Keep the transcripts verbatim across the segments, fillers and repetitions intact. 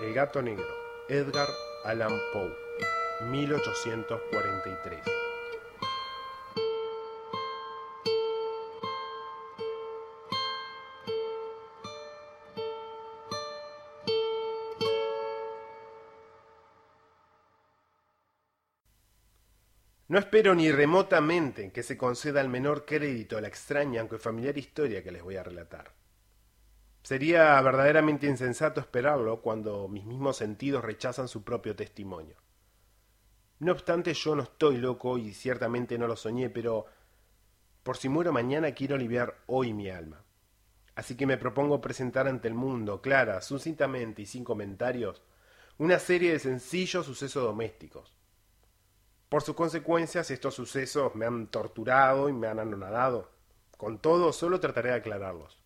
El gato negro, Edgar Allan Poe, mil ochocientos cuarenta y tres. No espero ni remotamente que se conceda el menor crédito a la extraña aunque familiar historia que les voy a relatar. Sería verdaderamente insensato esperarlo cuando mis mismos sentidos rechazan su propio testimonio. No obstante, yo no estoy loco y ciertamente no lo soñé, pero por si muero mañana quiero aliviar hoy mi alma. Así que me propongo presentar ante el mundo, clara, sucintamente y sin comentarios, una serie de sencillos sucesos domésticos. Por sus consecuencias, estos sucesos me han torturado y me han anonadado. Con todo, solo trataré de aclararlos.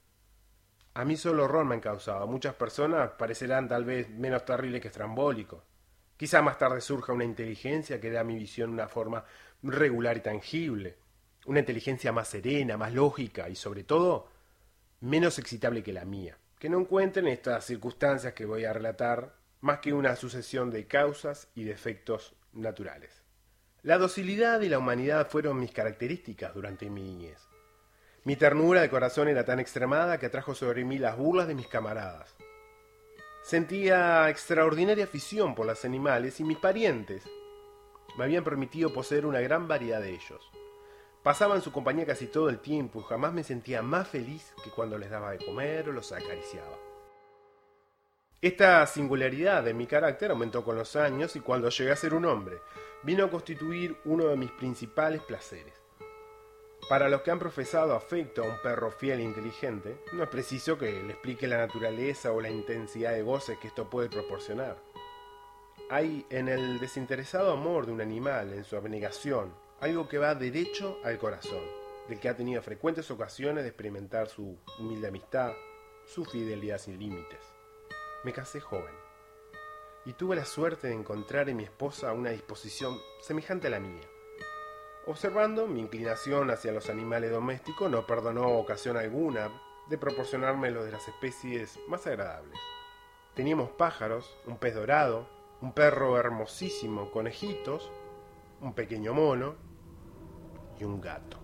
A mí solo horror me han causado. A muchas personas parecerán tal vez menos terribles que estrambólicos. Quizá más tarde surja una inteligencia que dé a mi visión una forma regular y tangible. Una inteligencia más serena, más lógica y, sobre todo, menos excitable que la mía. Que no encuentren estas circunstancias que voy a relatar más que una sucesión de causas y de efectos naturales. La docilidad y la humanidad fueron mis características durante mi niñez. Mi ternura de corazón era tan extremada que atrajo sobre mí las burlas de mis camaradas. Sentía extraordinaria afición por los animales y mis parientes me habían permitido poseer una gran variedad de ellos. Pasaba en su compañía casi todo el tiempo y jamás me sentía más feliz que cuando les daba de comer o los acariciaba. Esta singularidad de mi carácter aumentó con los años y cuando llegué a ser un hombre, vino a constituir uno de mis principales placeres. Para los que han profesado afecto a un perro fiel e inteligente, no es preciso que le explique la naturaleza o la intensidad de goces que esto puede proporcionar. Hay en el desinteresado amor de un animal, en su abnegación, algo que va derecho al corazón, del que ha tenido frecuentes ocasiones de experimentar su humilde amistad, su fidelidad sin límites. Me casé joven y tuve la suerte de encontrar en mi esposa una disposición semejante a la mía. Observando mi inclinación hacia los animales domésticos, no perdonó ocasión alguna de proporcionarme lo de las especies más agradables. Teníamos pájaros, un pez dorado, un perro hermosísimo, conejitos, un pequeño mono y un gato.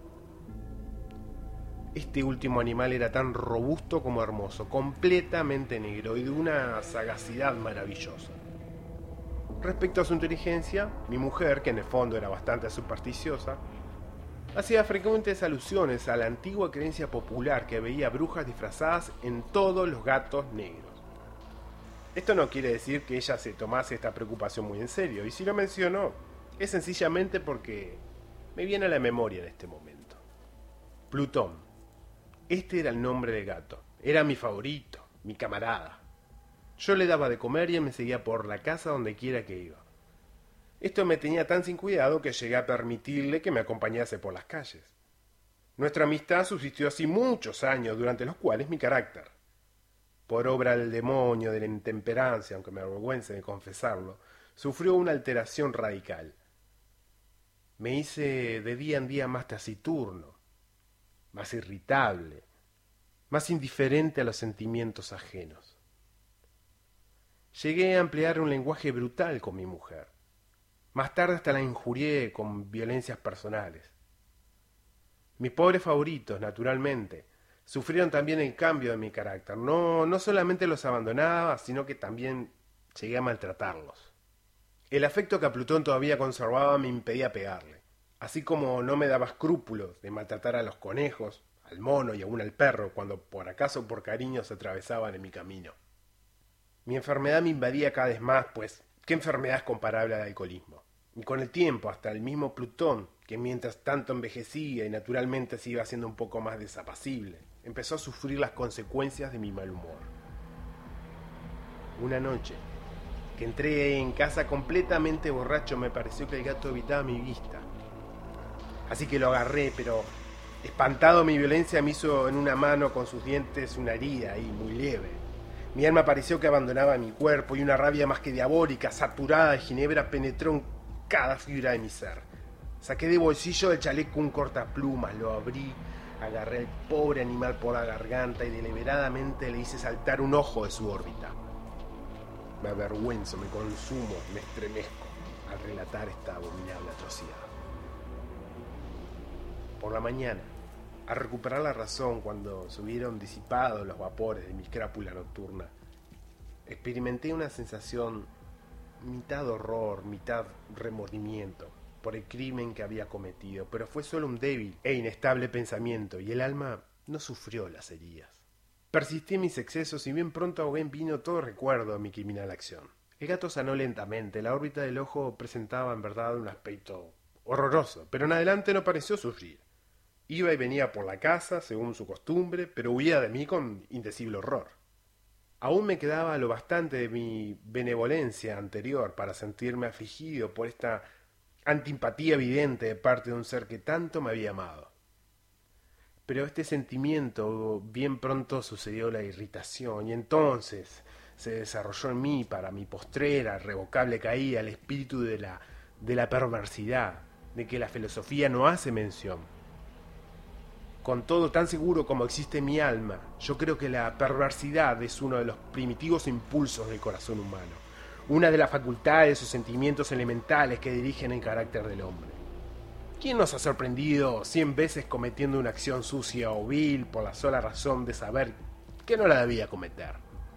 Este último animal era tan robusto como hermoso, completamente negro y de una sagacidad maravillosa. Respecto a su inteligencia, mi mujer, que en el fondo era bastante supersticiosa, hacía frecuentes alusiones a la antigua creencia popular que veía brujas disfrazadas en todos los gatos negros. Esto no quiere decir que ella se tomase esta preocupación muy en serio, y si lo menciono, es sencillamente porque me viene a la memoria en este momento. Plutón. Este era el nombre del gato. Era mi favorito, mi camarada. Yo le daba de comer y él me seguía por la casa donde quiera que iba. Esto me tenía tan sin cuidado que llegué a permitirle que me acompañase por las calles. Nuestra amistad subsistió así muchos años, durante los cuales mi carácter, por obra del demonio de la intemperancia, aunque me avergüence de confesarlo, sufrió una alteración radical. Me hice de día en día más taciturno, más irritable, más indiferente a los sentimientos ajenos. Llegué a emplear un lenguaje brutal con mi mujer. Más tarde hasta la injurié con violencias personales. Mis pobres favoritos, naturalmente, sufrieron también el cambio de mi carácter. No, no solamente los abandonaba, sino que también llegué a maltratarlos. El afecto que a Plutón todavía conservaba me impedía pegarle, así como no me daba escrúpulos de maltratar a los conejos, al mono y aún al perro cuando por acaso o por cariño se atravesaban en mi camino. Mi enfermedad me invadía cada vez más, pues, ¿qué enfermedad es comparable al alcoholismo? Y con el tiempo, hasta el mismo Plutón, que mientras tanto envejecía y naturalmente se iba haciendo un poco más desapacible, empezó a sufrir las consecuencias de mi mal humor. Una noche, que entré en casa completamente borracho, me pareció que el gato evitaba mi vista. Así que lo agarré, pero espantado mi violencia me hizo en una mano con sus dientes una herida ahí muy leve. Mi alma pareció que abandonaba mi cuerpo y una rabia más que diabólica, saturada de ginebra, penetró en cada fibra de mi ser. Saqué de bolsillo del chaleco un cortaplumas, lo abrí, agarré al pobre animal por la garganta y deliberadamente le hice saltar un ojo de su órbita. Me avergüenzo, me consumo, me estremezco al relatar esta abominable atrocidad. Por la mañana, al recuperar la razón cuando se hubieron disipado los vapores de mi crápula nocturna, experimenté una sensación mitad horror, mitad remordimiento por el crimen que había cometido, pero fue solo un débil e inestable pensamiento y el alma no sufrió las heridas. Persistí en mis excesos y bien pronto ahogué en vino todo recuerdo de mi criminal acción. El gato sanó lentamente, la órbita del ojo presentaba en verdad un aspecto horroroso, pero en adelante no pareció sufrir. Iba y venía por la casa, según su costumbre, pero huía de mí con indecible horror. Aún me quedaba lo bastante de mi benevolencia anterior para sentirme afligido por esta antipatía evidente de parte de un ser que tanto me había amado. Pero este sentimiento bien pronto sucedió la irritación y entonces se desarrolló en mí para mi postrera, irrevocable caída, el espíritu de la, de la perversidad, de que la filosofía no hace mención. Con todo, tan seguro como existe mi alma, yo creo que la perversidad es uno de los primitivos impulsos del corazón humano, una de las facultades o sentimientos elementales que dirigen el carácter del hombre. ¿Quién nos ha sorprendido cien veces cometiendo una acción sucia o vil por la sola razón de saber que no la debía cometer?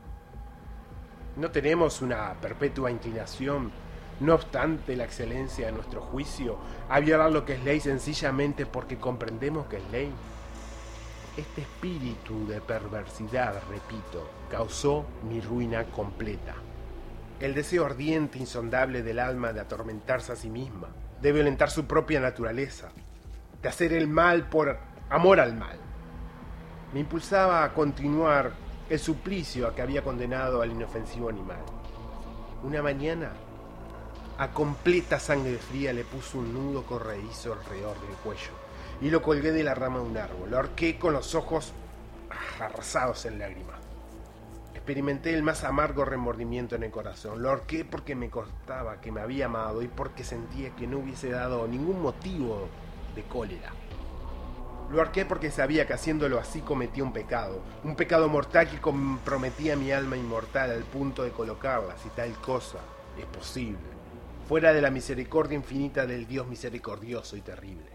¿No tenemos una perpetua inclinación, no obstante la excelencia de nuestro juicio, a violar lo que es ley sencillamente porque comprendemos que es ley? Este espíritu de perversidad, repito, causó mi ruina completa. El deseo ardiente, insondable del alma de atormentarse a sí misma, de violentar su propia naturaleza, de hacer el mal por amor al mal, me impulsaba a continuar el suplicio a que había condenado al inofensivo animal. Una mañana, a completa sangre fría le puse un nudo corredizo alrededor del cuello y lo colgué de la rama de un árbol. Lo ahorqué con los ojos arrasados en lágrimas. Experimenté el más amargo remordimiento en el corazón. Lo ahorqué porque me constaba que me había amado y porque sentía que no hubiese dado ningún motivo de cólera. Lo ahorqué porque sabía que haciéndolo así cometía un pecado, un pecado mortal que comprometía mi alma inmortal al punto de colocarla, si tal cosa es posible, fuera de la misericordia infinita del Dios misericordioso y terrible.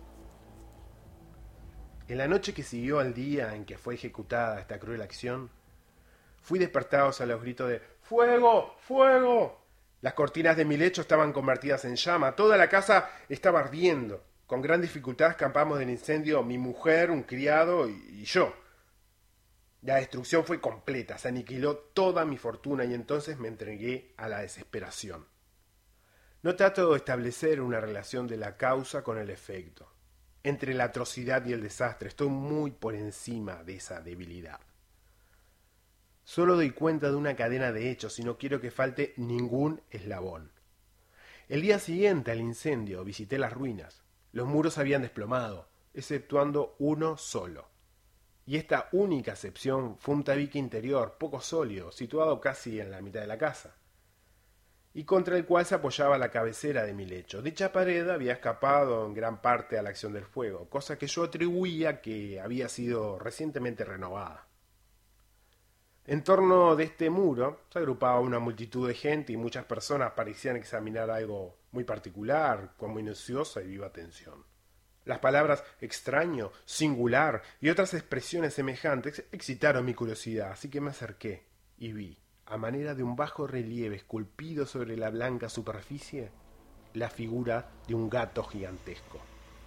En la noche que siguió al día en que fue ejecutada esta cruel acción, fui despertado a los gritos de ¡fuego! ¡fuego! Las cortinas de mi lecho estaban convertidas en llama, toda la casa estaba ardiendo. Con gran dificultad escapamos del incendio mi mujer, un criado y, y yo. La destrucción fue completa, se aniquiló toda mi fortuna y entonces me entregué a la desesperación. No trato de establecer una relación de la causa con el efecto. Entre la atrocidad y el desastre estoy muy por encima de esa debilidad. Solo doy cuenta de una cadena de hechos y no quiero que falte ningún eslabón. El día siguiente al incendio visité las ruinas. Los muros habían desplomado, exceptuando uno solo. Y esta única excepción fue un tabique interior, poco sólido, situado casi en la mitad de la casa, y contra el cual se apoyaba la cabecera de mi lecho. Dicha pared había escapado en gran parte a la acción del fuego, cosa que yo atribuía que había sido recientemente renovada. En torno de este muro se agrupaba una multitud de gente y muchas personas parecían examinar algo muy particular, con minuciosa y viva atención. Las palabras extraño, singular y otras expresiones semejantes excitaron mi curiosidad, así que me acerqué y vi, a manera de un bajo relieve esculpido sobre la blanca superficie, la figura de un gato gigantesco.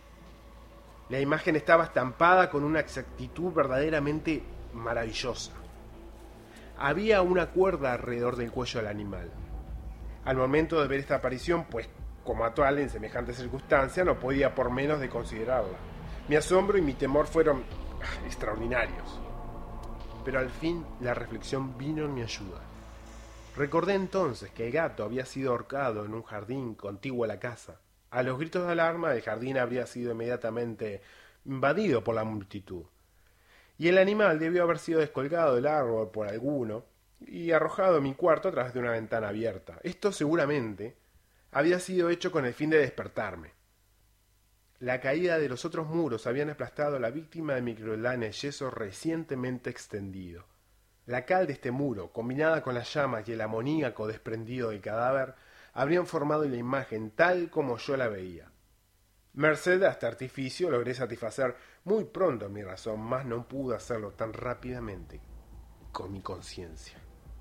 La imagen estaba estampada con una exactitud verdaderamente maravillosa. Había una cuerda alrededor del cuello del animal. Al momento de ver esta aparición, pues como a tal en semejante circunstancia, no podía por menos de considerarla. Mi asombro y mi temor fueron ah, extraordinarios. Pero al fin la reflexión vino en mi ayuda. Recordé entonces que el gato había sido ahorcado en un jardín contiguo a la casa. A los gritos de alarma, el jardín habría sido inmediatamente invadido por la multitud, y el animal debió haber sido descolgado del árbol por alguno y arrojado en mi cuarto a través de una ventana abierta. Esto seguramente había sido hecho con el fin de despertarme. La caída de los otros muros habían aplastado a la víctima de mi crueldad en el yeso recientemente extendido. La cal de este muro, combinada con las llamas y el amoníaco desprendido del cadáver, habrían formado la imagen tal como yo la veía. Merced a este artificio logré satisfacer muy pronto mi razón, mas no pude hacerlo tan rápidamente con mi conciencia.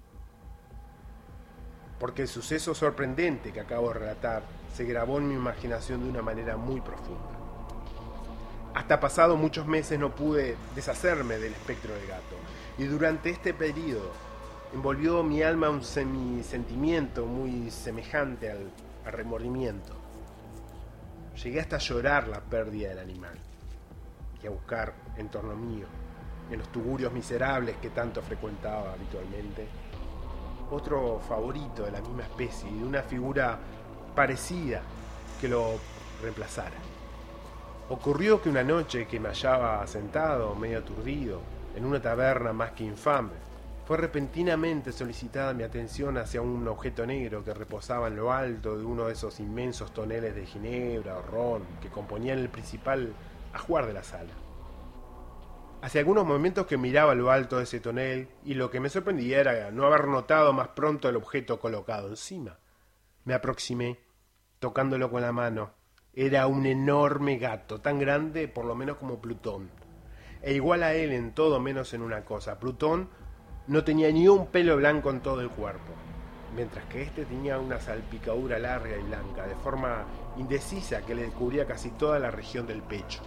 Porque el suceso sorprendente que acabo de relatar se grabó en mi imaginación de una manera muy profunda. Hasta pasado muchos meses no pude deshacerme del espectro del gato, y durante este periodo envolvió mi alma un semisentimiento muy semejante al, al remordimiento. Llegué hasta a llorar la pérdida del animal y a buscar en torno mío, en los tugurios miserables que tanto frecuentaba habitualmente, otro favorito de la misma especie y de una figura parecida que lo reemplazara. Ocurrió que una noche que me hallaba sentado, medio aturdido, en una taberna más que infame, fue repentinamente solicitada mi atención hacia un objeto negro que reposaba en lo alto de uno de esos inmensos toneles de ginebra o ron que componían el principal ajuar de la sala. Hace algunos momentos que miraba lo alto de ese tonel y lo que me sorprendía era no haber notado más pronto el objeto colocado encima. Me aproximé, tocándolo con la mano. Era un enorme gato, tan grande por lo menos como Plutón, e igual a él en todo menos en una cosa. Plutón no tenía ni un pelo blanco en todo el cuerpo, mientras que este tenía una salpicadura larga y blanca, de forma indecisa que le cubría casi toda la región del pecho.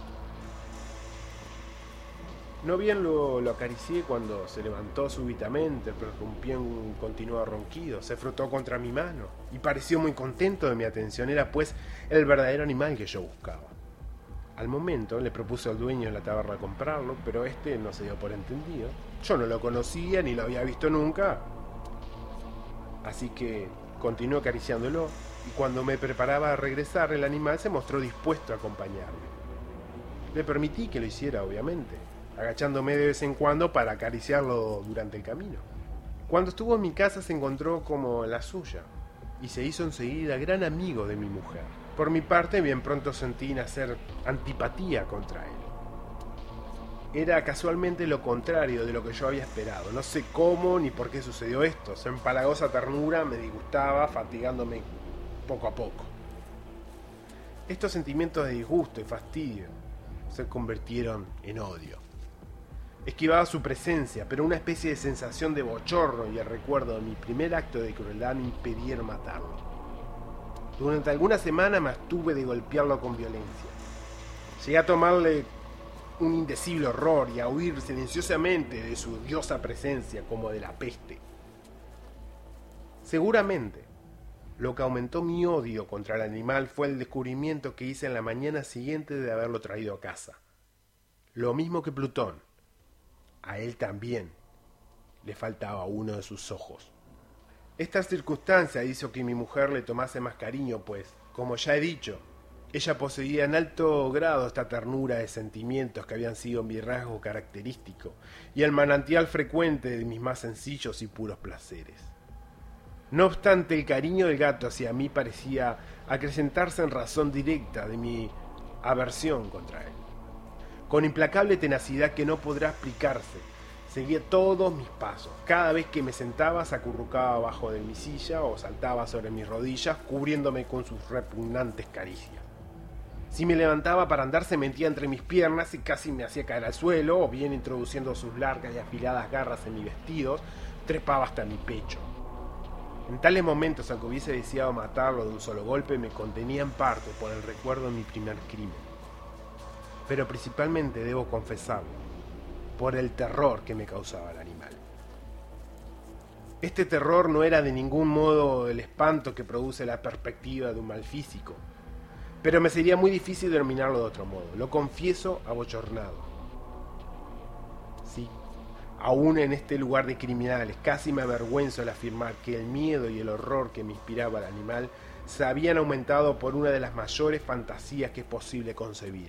No bien lo, lo acaricié cuando se levantó súbitamente, prorrumpió en un continuo ronquido, se frotó contra mi mano y pareció muy contento de mi atención. Era pues el verdadero animal que yo buscaba. Al momento le propuse al dueño de la taberna comprarlo, pero este no se dio por entendido. Yo no lo conocía ni lo había visto nunca, así que continué acariciándolo y cuando me preparaba a regresar el animal se mostró dispuesto a acompañarme. Le permití que lo hiciera, obviamente, agachándome de vez en cuando para acariciarlo durante el camino. Cuando estuvo en mi casa se encontró como la suya y se hizo enseguida gran amigo de mi mujer. Por mi parte, bien pronto sentí nacer antipatía contra él. Era casualmente lo contrario de lo que yo había esperado. No sé cómo ni por qué sucedió esto. Su empalagosa ternura me disgustaba, fatigándome poco a poco. Estos sentimientos de disgusto y fastidio se convirtieron en odio. Esquivaba su presencia, pero una especie de sensación de bochorno y el recuerdo de mi primer acto de crueldad me impidieron matarlo. Durante algunas semanas me abstuve de golpearlo con violencia. Llegué a tomarle un indecible horror y a huir silenciosamente de su odiosa presencia como de la peste. Seguramente, lo que aumentó mi odio contra el animal fue el descubrimiento que hice en la mañana siguiente de haberlo traído a casa. Lo mismo que Plutón. A él también le faltaba uno de sus ojos. Esta circunstancia hizo que mi mujer le tomase más cariño, pues, como ya he dicho, ella poseía en alto grado esta ternura de sentimientos que habían sido mi rasgo característico y el manantial frecuente de mis más sencillos y puros placeres. No obstante, el cariño del gato hacia mí parecía acrecentarse en razón directa de mi aversión contra él. Con implacable tenacidad que no podrá explicarse, seguía todos mis pasos. Cada vez que me sentaba se acurrucaba abajo de mi silla o saltaba sobre mis rodillas, cubriéndome con sus repugnantes caricias. Si me levantaba para andar se metía entre mis piernas y casi me hacía caer al suelo, o bien introduciendo sus largas y afiladas garras en mis vestidos, trepaba hasta mi pecho. En tales momentos, aunque hubiese deseado matarlo de un solo golpe, me contenía en parte por el recuerdo de mi primer crimen. Pero principalmente, debo confesarlo, por el terror que me causaba el animal. Este terror no era de ningún modo el espanto que produce la perspectiva de un mal físico, pero me sería muy difícil denominarlo de otro modo. Lo confieso abochornado. Sí, aún en este lugar de criminales, casi me avergüenzo al afirmar que el miedo y el horror que me inspiraba el animal se habían aumentado por una de las mayores fantasías que es posible concebir.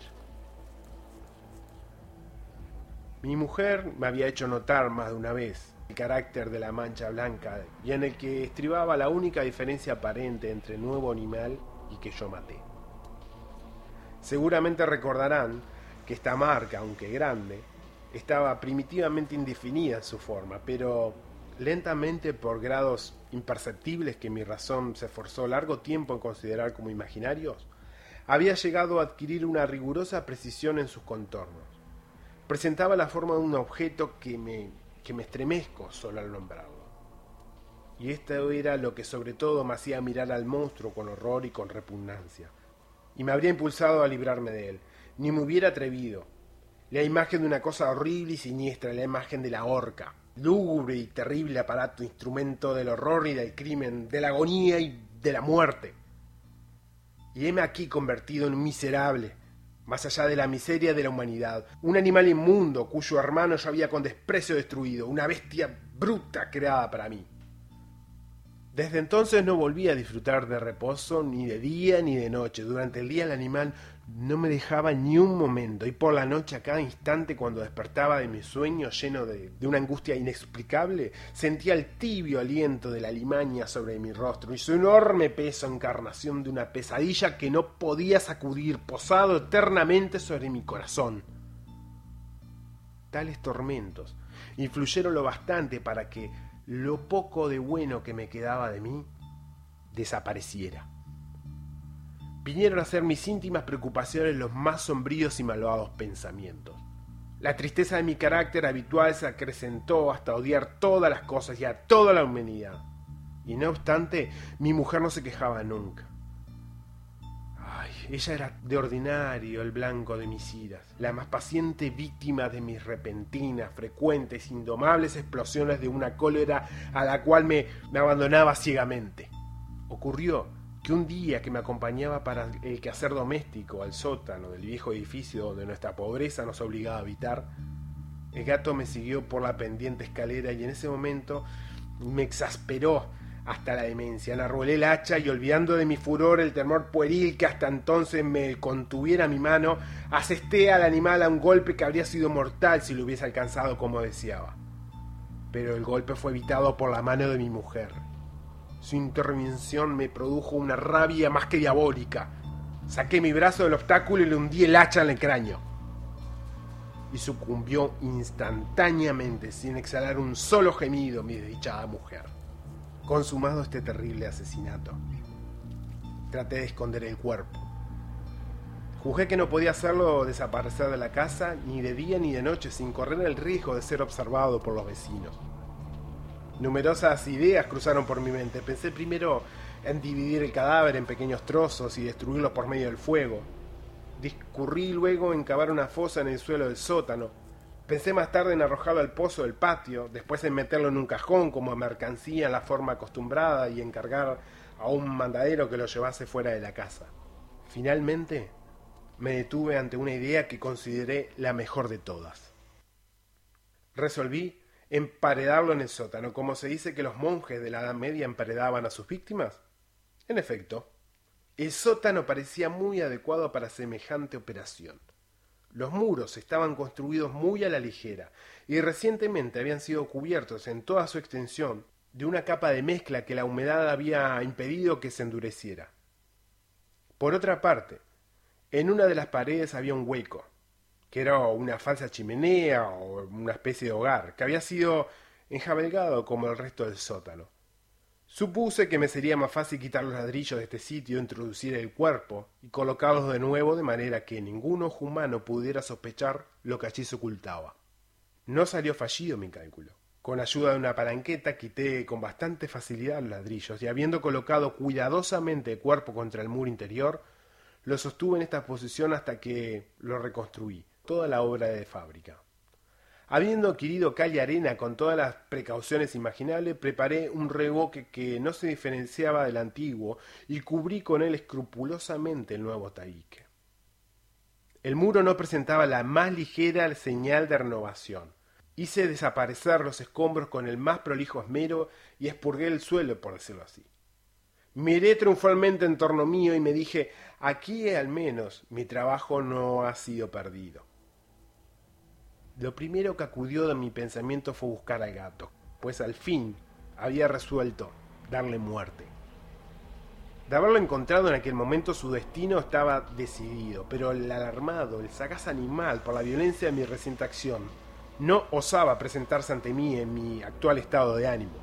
Mi mujer me había hecho notar más de una vez el carácter de la mancha blanca y en el que estribaba la única diferencia aparente entre el nuevo animal y que yo maté. Seguramente recordarán que esta marca, aunque grande, estaba primitivamente indefinida en su forma, pero lentamente, por grados imperceptibles que mi razón se esforzó largo tiempo en considerar como imaginarios, había llegado a adquirir una rigurosa precisión en sus contornos. Presentaba la forma de un objeto que me, que me estremezco solo al nombrarlo. Y esto era lo que sobre todo me hacía mirar al monstruo con horror y con repugnancia. Y me habría impulsado a librarme de él. Ni me hubiera atrevido. La imagen de una cosa horrible y siniestra, la imagen de la horca. Lúgubre y terrible aparato, instrumento del horror y del crimen, de la agonía y de la muerte. Y heme aquí convertido en un miserable, más allá de la miseria de la humanidad, un animal inmundo cuyo hermano yo había con desprecio destruido, una bestia bruta creada para mí. Desde entonces no volví a disfrutar de reposo ni de día ni de noche. Durante el día el animal no me dejaba ni un momento, y por la noche a cada instante, cuando despertaba de mi sueño lleno de, de una angustia inexplicable, sentía el tibio aliento de la limaña sobre mi rostro y su enorme peso, encarnación de una pesadilla que no podía sacudir, posado eternamente sobre mi corazón. Tales tormentos influyeron lo bastante para que lo poco de bueno que me quedaba de mí desapareciera. Vinieron a ser mis íntimas preocupaciones los más sombríos y malvados pensamientos. La tristeza de mi carácter habitual se acrecentó hasta odiar todas las cosas y a toda la humanidad. Y no obstante, mi mujer no se quejaba nunca. Ay, ella era de ordinario el blanco de mis iras, la más paciente víctima de mis repentinas, frecuentes, indomables explosiones de una cólera a la cual me, me abandonaba ciegamente. Ocurrió que un día que me acompañaba para el quehacer doméstico al sótano del viejo edificio donde nuestra pobreza nos obligaba a habitar, el gato me siguió por la pendiente escalera y en ese momento me exasperó hasta la demencia. Enarbolé el hacha y, olvidando de mi furor el temor pueril que hasta entonces me contuviera mi mano, asesté al animal a un golpe que habría sido mortal si lo hubiese alcanzado como deseaba. Pero el golpe fue evitado por la mano de mi mujer. Su intervención me produjo una rabia más que diabólica. Saqué mi brazo del obstáculo y le hundí el hacha en el cráneo. Y sucumbió instantáneamente, sin exhalar un solo gemido, mi desdichada mujer. Consumado este terrible asesinato, traté de esconder el cuerpo. Juzgué que no podía hacerlo desaparecer de la casa ni de día ni de noche sin correr el riesgo de ser observado por los vecinos. Numerosas ideas cruzaron por mi mente. Pensé primero en dividir el cadáver en pequeños trozos y destruirlo por medio del fuego. Discurrí luego en cavar una fosa en el suelo del sótano. Pensé más tarde en arrojarlo al pozo del patio, después en meterlo en un cajón como mercancía en la forma acostumbrada y encargar a un mandadero que lo llevase fuera de la casa. Finalmente, me detuve ante una idea que consideré la mejor de todas. Resolví emparedarlo en el sótano, como se dice que los monjes de la Edad Media emparedaban a sus víctimas. En efecto, el sótano parecía muy adecuado para semejante operación. Los muros estaban construidos muy a la ligera y recientemente habían sido cubiertos en toda su extensión de una capa de mezcla que la humedad había impedido que se endureciera. Por otra parte, en una de las paredes había un hueco, que era una falsa chimenea o una especie de hogar, que había sido enjabelgado como el resto del sótano. Supuse que me sería más fácil quitar los ladrillos de este sitio, introducir el cuerpo y colocarlos de nuevo de manera que ningún ojo humano pudiera sospechar lo que allí se ocultaba. No salió fallido mi cálculo. Con ayuda de una palanqueta quité con bastante facilidad los ladrillos y, habiendo colocado cuidadosamente el cuerpo contra el muro interior, lo sostuve en esta posición hasta que lo reconstruí, toda la obra de fábrica. Habiendo adquirido cal y arena con todas las precauciones imaginables, preparé un revoque que no se diferenciaba del antiguo y cubrí con él escrupulosamente el nuevo tabique. El muro no presentaba la más ligera señal de renovación. Hice desaparecer los escombros con el más prolijo esmero y expurgué el suelo, por decirlo así. Miré triunfalmente en torno mío y me dije, aquí al menos mi trabajo no ha sido perdido. Lo primero que acudió de mi pensamiento fue buscar al gato, pues al fin había resuelto darle muerte. De haberlo encontrado en aquel momento su destino estaba decidido, pero el alarmado, el sagaz animal, por la violencia de mi reciente acción, no osaba presentarse ante mí en mi actual estado de ánimo.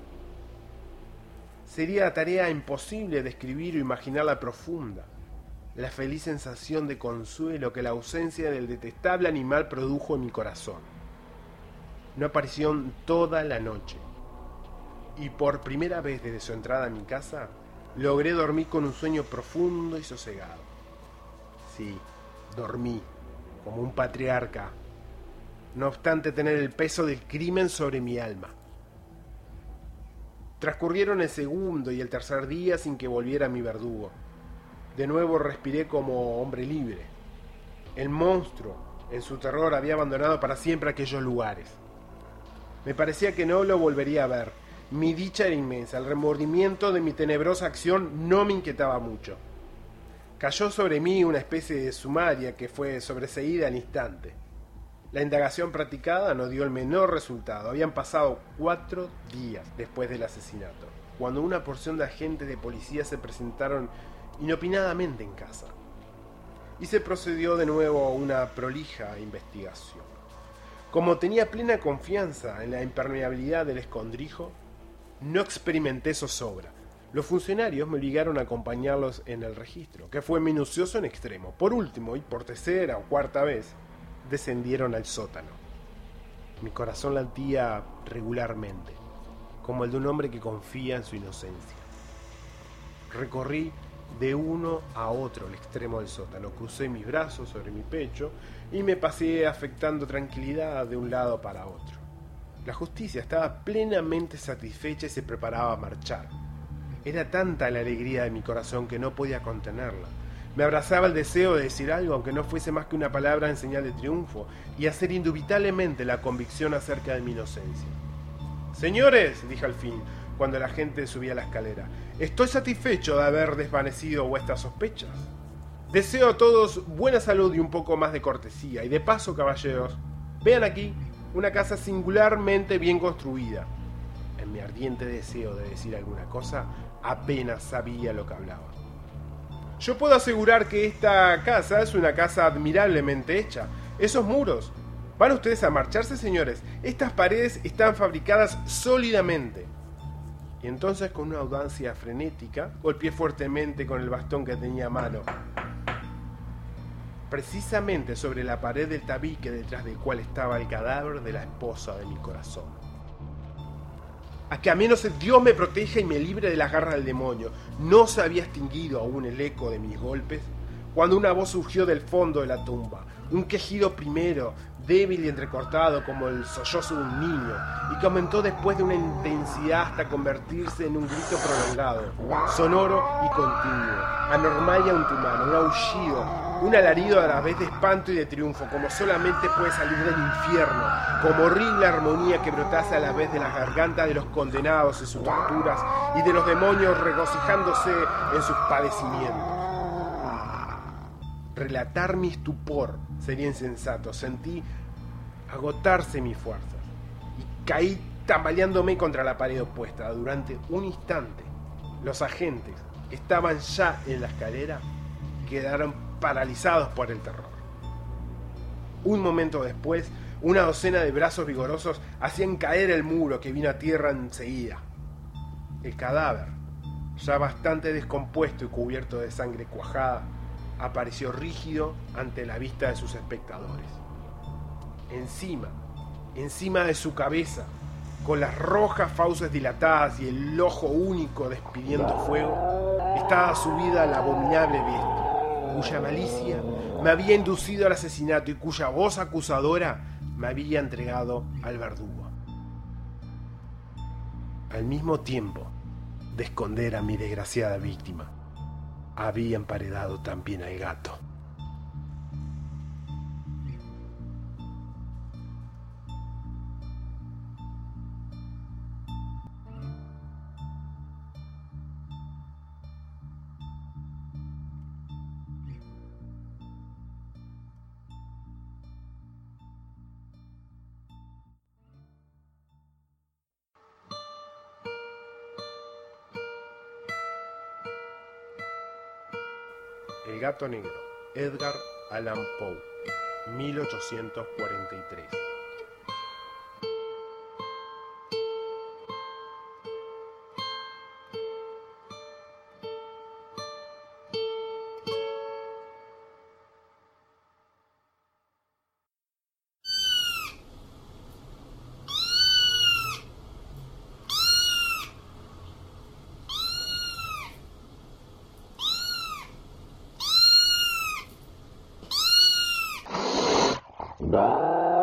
Sería tarea imposible describir o imaginar la profunda, la feliz sensación de consuelo que la ausencia del detestable animal produjo en mi corazón. No apareció en toda la noche, y por primera vez desde su entrada a mi casa, logré dormir con un sueño profundo y sosegado. Sí, dormí, como un patriarca, no obstante tener el peso del crimen sobre mi alma. Transcurrieron el segundo y el tercer día sin que volviera mi verdugo. De nuevo respiré como hombre libre. El monstruo, en su terror, había abandonado para siempre aquellos lugares. Me parecía que no lo volvería a ver. Mi dicha era inmensa. El remordimiento de mi tenebrosa acción no me inquietaba mucho. Cayó sobre mí una especie de sumaria que fue sobreseída al instante. La indagación practicada no dio el menor resultado. Habían pasado cuatro días después del asesinato, cuando una porción de agentes de policía se presentaron inopinadamente en casa. Y se procedió de nuevo a una prolija investigación. Como tenía plena confianza en la impermeabilidad del escondrijo, no experimenté zozobra. Los funcionarios me obligaron a acompañarlos en el registro, que fue minucioso en extremo. Por último, y por tercera o cuarta vez, descendieron al sótano. Mi corazón latía regularmente, como el de un hombre que confía en su inocencia. Recorrí de uno a otro el extremo del sótano, crucé mis brazos sobre mi pecho y me pasé afectando tranquilidad de un lado para otro. La justicia estaba plenamente satisfecha y se preparaba a marchar. Era tanta la alegría de mi corazón que no podía contenerla. Me abrazaba el deseo de decir algo, aunque no fuese más que una palabra en señal de triunfo, y hacer indubitablemente la convicción acerca de mi inocencia. «Señores», dije al fin, cuando la gente subía la escalera, «estoy satisfecho de haber desvanecido vuestras sospechas. Deseo a todos buena salud y un poco más de cortesía, y de paso, caballeros, vean aquí una casa singularmente bien construida». En mi ardiente deseo de decir alguna cosa, apenas sabía lo que hablaba. «Yo puedo asegurar que esta casa es una casa admirablemente hecha. Esos muros. ¿Van ustedes a marcharse, señores? Estas paredes están fabricadas sólidamente». Y entonces, con una audacia frenética, golpeé fuertemente con el bastón que tenía a mano, precisamente sobre la pared del tabique detrás del cual estaba el cadáver de la esposa de mi corazón. A que a menos Dios me proteja y me libre de las garras del demonio. No se había extinguido aún el eco de mis golpes, cuando una voz surgió del fondo de la tumba. Un quejido primero, débil y entrecortado como el sollozo de un niño, y que aumentó después de una intensidad hasta convertirse en un grito prolongado, sonoro y continuo, anormal y antumano, un aullido, un alarido a la vez de espanto y de triunfo, como solamente puede salir del infierno, como horrible armonía que brotase a la vez de las gargantas de los condenados en sus torturas y de los demonios regocijándose en sus padecimientos. Relatar mi estupor sería insensato. Sentí agotarse mis fuerzas y caí tambaleándome contra la pared opuesta. Durante un instante, los agentes que estaban ya en la escalera quedaron paralizados por el terror. Un momento después, una docena de brazos vigorosos hacían caer el muro, que vino a tierra enseguida. El cadáver, ya bastante descompuesto y cubierto de sangre cuajada, apareció rígido ante la vista de sus espectadores. Encima, encima de su cabeza, con las rojas fauces dilatadas y el ojo único despidiendo fuego, estaba subida la abominable bestia, cuya malicia me había inducido al asesinato y cuya voz acusadora me había entregado al verdugo. Al mismo tiempo de esconder a mi desgraciada víctima, había emparedado también al gato. El gato negro, Edgar Allan Poe, mil ochocientos cuarenta y tres. Bah.